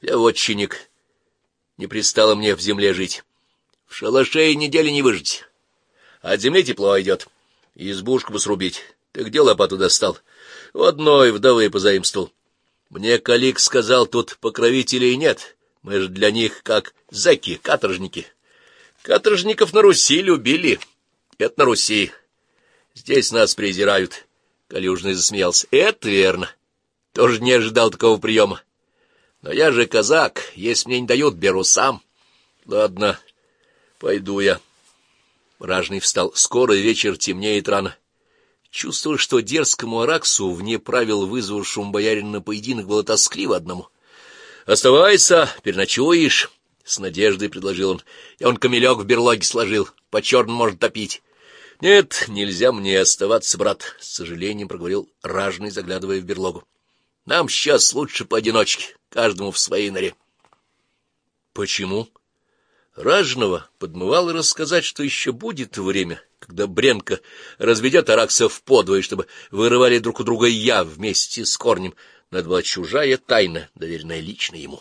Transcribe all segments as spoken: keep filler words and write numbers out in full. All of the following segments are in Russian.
Я вотчинник, не пристало мне в земле жить. В шалаше и недели не выжить. От земли тепло идет. Избушку бы срубить. Ты где лопату достал? У одной вдовы позаимствовал. Мне Калик сказал, тут покровителей нет. Мы же для них как зэки, каторжники. Каторжников на Руси любили. Это на Руси. Здесь нас презирают. Калюжный засмеялся. Это верно. Тоже не ожидал такого приема. Но я же казак. Если мне не дают, беру сам. Ладно, пойду я. Ражный встал. Скоро вечер, темнеет рано. Чувствовал, что дерзкому Араксу, вне правил вызвавшему боярина на поединок, было тоскливо одному. — Оставайся, переночуешь, — с надеждой предложил он. — Я он камелек в берлоге сложил, по-черному может топить. — Нет, нельзя мне оставаться, брат, — с сожалением проговорил Ражный, заглядывая в берлогу. — Нам сейчас лучше поодиночке, каждому в своей норе. — Почему? Ражного подмывало рассказать, что еще будет время, когда Бренка разведет Аракса вподвое, чтобы вырывали друг у друга я вместе с корнем. Но это была чужая тайна, доверенная лично ему.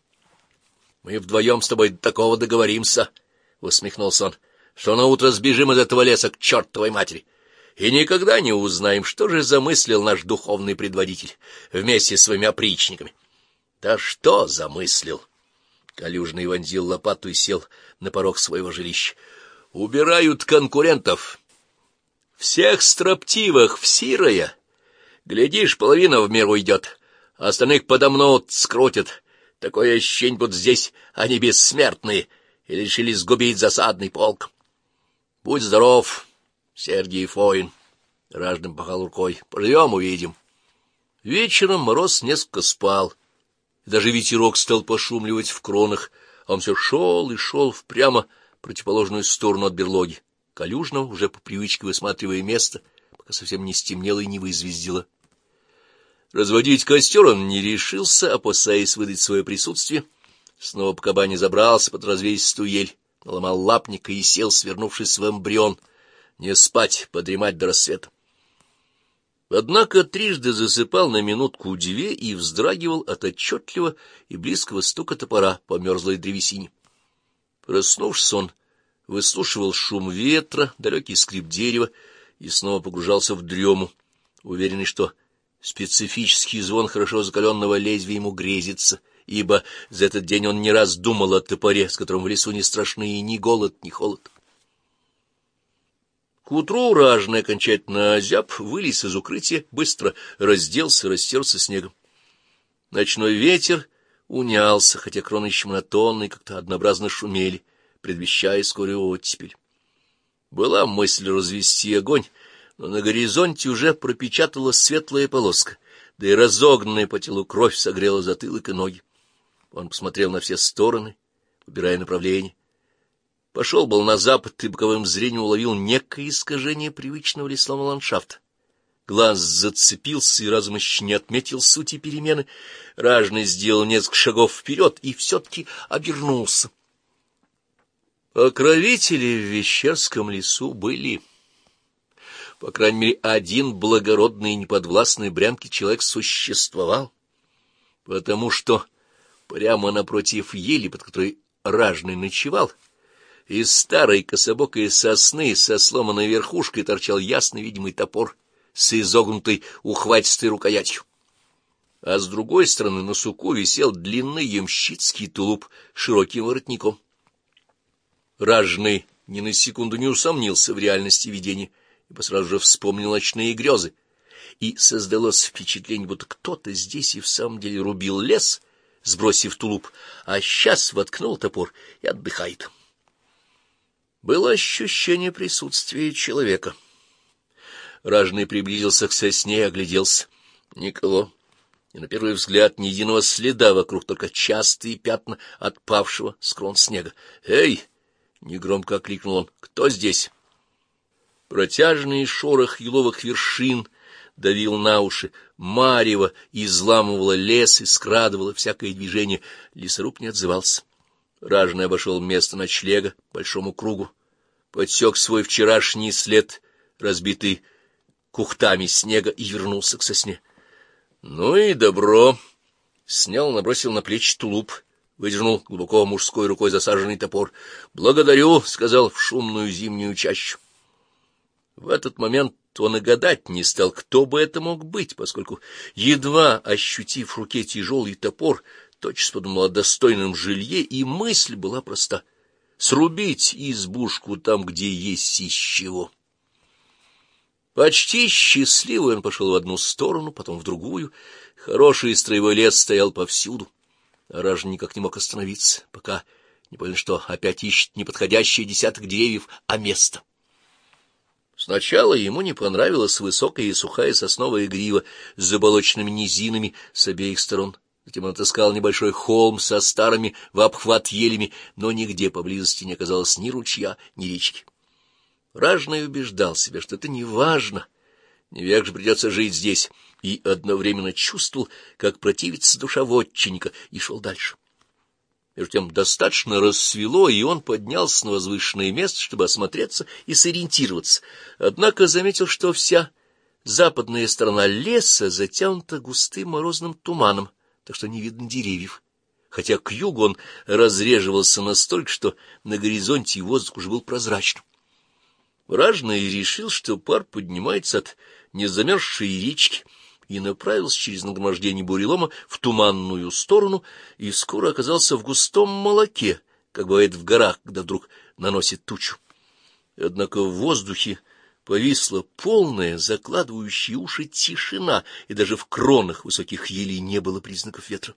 — Мы вдвоем с тобой до такого договоримся, — усмехнулся он, — что на утро сбежим из этого леса к чертовой матери. И никогда не узнаем, что же замыслил наш духовный предводитель вместе с своими опричниками. — Да что замыслил? Калюжный вонзил лопату и сел на порог своего жилища. — Убирают конкурентов. Всех строптивых в сирое. Глядишь, половина в мир уйдет, а остальных подомнут, скрутят. Такое ощущение, будто здесь они бессмертные и решили сгубить засадный полк. — Будь здоров, Сергий Фоин, — Ражным пахал рукой. — Поживем — увидим. Вечером Мороз несколько спал. Даже ветерок стал пошумливать в кронах, а он все шел и шел в прямо противоположную сторону от берлоги. Калюжного, уже по привычке высматривая место, пока совсем не стемнело и не вызвездило. Разводить костер он не решился, опасаясь выдать свое присутствие. Снова по кабане забрался под развесистую ель, наломал лапника и сел, свернувшись в эмбрион. Не спать, подремать до рассвета. Однако трижды засыпал на минутку-две и вздрагивал от отчетливого и близкого стука топора по мерзлой древесине. Проснувшись, он выслушивал шум ветра, далекий скрип дерева и снова погружался в дрему, уверенный, что специфический звон хорошо закаленного лезвия ему грезится, ибо за этот день он не раз думал о топоре, с которым в лесу не страшны ни голод, ни холод. К утру Ражный окончательно озяб, вылез из укрытия, быстро разделся, растерся снегом. Ночной ветер унялся, хотя кроны еще монотонно и как-то однообразно шумели, предвещая скорую оттепель. Была мысль развести огонь, но на горизонте уже пропечаталась светлая полоска, да и разогнанная по телу кровь согрела затылок и ноги. Он посмотрел на все стороны, выбирая направление. Пошел был на запад и боковым зрением уловил некое искажение привычного лесного ландшафта. Глаз зацепился и разум еще не отметил сути перемены. Ражный сделал несколько шагов вперед и все-таки обернулся. Покровители в Вещерском лесу были. По крайней мере, один благородный и неподвластный Брянке человек существовал, потому что прямо напротив ели, под которой Ражный ночевал, из старой кособокой сосны со сломанной верхушкой торчал ясно видимый топор с изогнутой ухватистой рукоятью. А с другой стороны на суку висел длинный ямщицкий тулуп с широким воротником. Ражный ни на секунду не усомнился в реальности видения, ибо сразу же вспомнил ночные грезы, и создалось впечатление, будто кто-то здесь и в самом деле рубил лес, сбросив тулуп, а сейчас воткнул топор и отдыхает. Было ощущение присутствия человека. Ражный приблизился к сосне и огляделся. Никого. И на первый взгляд ни единого следа вокруг, только частые пятна отпавшего с крон снега. «Эй!» — негромко окликнул он. «Кто здесь?» Протяжный шорох еловых вершин давил на уши. Марево изламывало лес и скрадывало всякое движение. Лесоруб не отзывался. Ражный обошел место ночлега по большому кругу, подсек свой вчерашний след, разбитый кухтами снега, и вернулся к сосне. — Ну и добро! — снял, набросил на плечи тулуп, выдернул глубоко мужской рукой засаженный топор. «Благодарю», — сказал, — «в шумную зимнюю чащу». В этот момент он и гадать не стал, кто бы это мог быть, поскольку, едва ощутив в руке тяжелый топор, тотчас подумал о достойном жилье, и мысль была проста — срубить избушку там, где есть из чего. Почти счастливый он пошел в одну сторону, потом в другую. Хороший строевой лес стоял повсюду. А Ражин никак не мог остановиться, пока не понял, что опять ищет неподходящий десяток деревьев, а место. Сначала ему не понравилась высокая и сухая сосновая грива с заболоченными низинами с обеих сторон. Затем он отыскал небольшой холм со старыми в обхват елями, но нигде поблизости не оказалось ни ручья, ни речки. Ражный убеждал себя, что это не важно, не век же придется жить здесь, и одновременно чувствовал, как противится душа вотчинника, и шел дальше. Между тем достаточно рассвело, и он поднялся на возвышенное место, чтобы осмотреться и сориентироваться. Однако заметил, что вся западная сторона леса затянута густым морозным туманом, так что не видно деревьев, хотя к югу он разреживался настолько, что на горизонте воздух уже был прозрачным. Ражный решил, что пар поднимается от незамерзшей речки, и направился через нагромождение бурелома в туманную сторону, и скоро оказался в густом молоке, как бывает в горах, когда вдруг наносит тучу. Однако в воздухе повисла полная, закладывающая уши тишина, и даже в кронах высоких елей не было признаков ветра.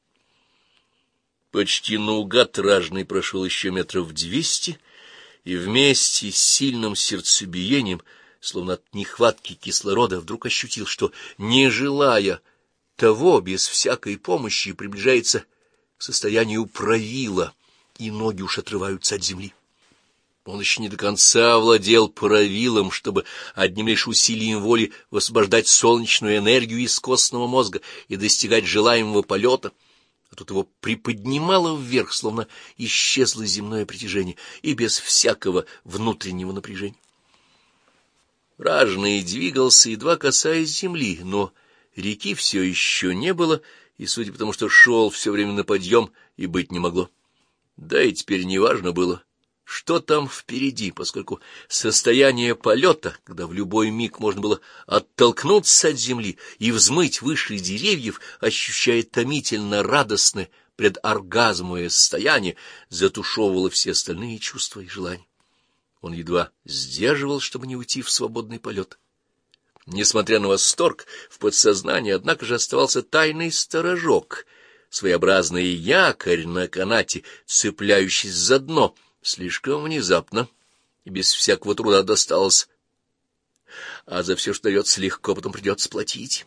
Почти наугад Ражный прошел еще метров двести, и вместе с сильным сердцебиением, словно от нехватки кислорода, вдруг ощутил, что, не желая того, без всякой помощи приближается к состоянию правила, и ноги уж отрываются от земли. Он еще не до конца овладел правилом, чтобы одним лишь усилием воли высвобождать солнечную энергию из костного мозга и достигать желаемого полета, а тут его приподнимало вверх, словно исчезло земное притяжение, и без всякого внутреннего напряжения. Ражный двигался, едва касаясь земли, но реки все еще не было, и, судя по тому, что шел все время на подъем, и быть не могло. Да и теперь неважно было, что там впереди, поскольку состояние полета, когда в любой миг можно было оттолкнуться от земли и взмыть выше деревьев, ощущая томительно радостное предоргазмовое состояние, затушевывало все остальные чувства и желания. Он едва сдерживал, чтобы не уйти в свободный полет. Несмотря на восторг, в подсознании, однако же, оставался тайный сторожок, своеобразный якорь на канате, цепляющийся за дно, слишком внезапно и без всякого труда досталось, а за все, что дается легко, потом придется платить.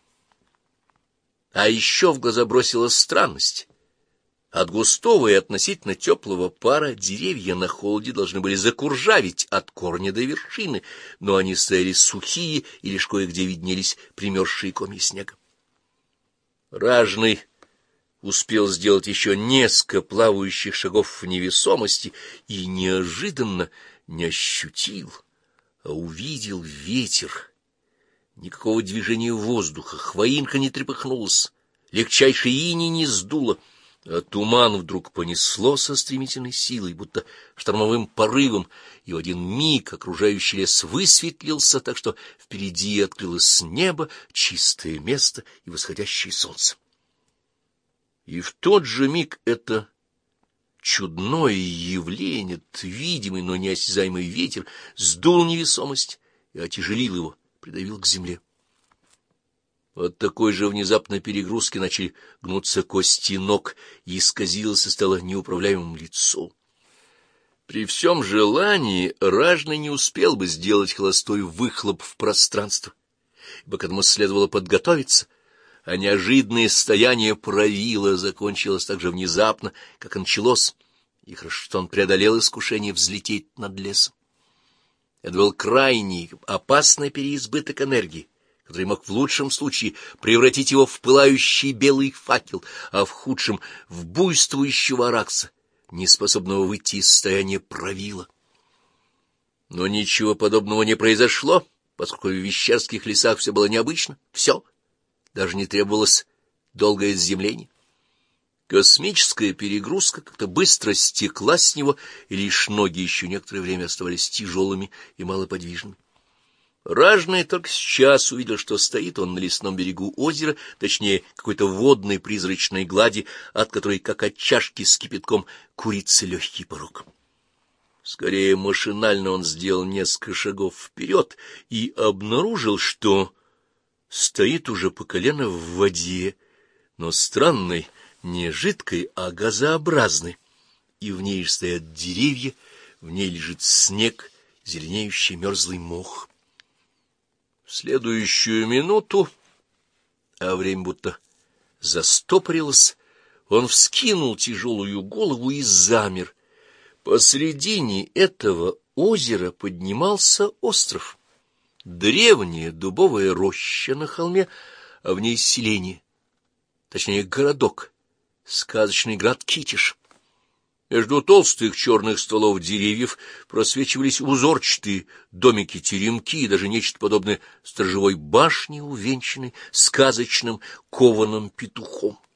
А еще в глаза бросилась странность. От густого и относительно теплого пара деревья на холоде должны были закуржаветь от корня до вершины, но они стояли сухие, и лишь кое-где виднелись примерзшие комья снега. Ражный успел сделать еще несколько плавающих шагов в невесомости и неожиданно не ощутил, а увидел ветер. Никакого движения воздуха, хвоинка не трепыхнулась, легчайшей иней не сдуло, а туман вдруг понесло со стремительной силой, будто штормовым порывом, и в один миг окружающий лес высветлился, так что впереди открылось небо, чистое место и восходящее солнце. И в тот же миг это чудное явление, этот видимый, но неосязаемый ветер, сдул невесомость и отяжелил его, придавил к земле. От такой же внезапной перегрузки начали гнуться кости ног, и исказилось и стало неуправляемым лицо. При всем желании Ражный не успел бы сделать холостой выхлоп в пространство, ибо к этому следовало подготовиться, а неожиданное состояние правила закончилось так же внезапно, как и началось, и хорошо, что он преодолел искушение взлететь над лесом. Это был крайний, опасный переизбыток энергии, который мог в лучшем случае превратить его в пылающий белый факел, а в худшем — в буйствующего аракса, неспособного выйти из состояния правила. Но ничего подобного не произошло, поскольку в вещерских лесах все было необычно, все, даже не требовалось долгое заземление. Космическая перегрузка как-то быстро стекла с него, и лишь ноги еще некоторое время оставались тяжелыми и малоподвижными. Ражный только сейчас увидел, что стоит он на лесном берегу озера, точнее, какой-то водной призрачной глади, от которой, как от чашки с кипятком, курится легкий порог. Скорее машинально он сделал несколько шагов вперед и обнаружил, что стоит уже по колено в воде, но странной, не жидкой, а газообразной, и в ней стоят деревья, в ней лежит снег, зеленеющий мерзлый мох. В следующую минуту, а время будто застопорилось, он вскинул тяжелую голову и замер. Посредине этого озера поднимался остров. Древняя дубовая роща на холме, а в ней селение, точнее городок, сказочный град Китиш. Между толстых черных стволов деревьев просвечивались узорчатые домики-теремки и даже нечто подобное сторожевой башне, увенчанной сказочным кованым петухом.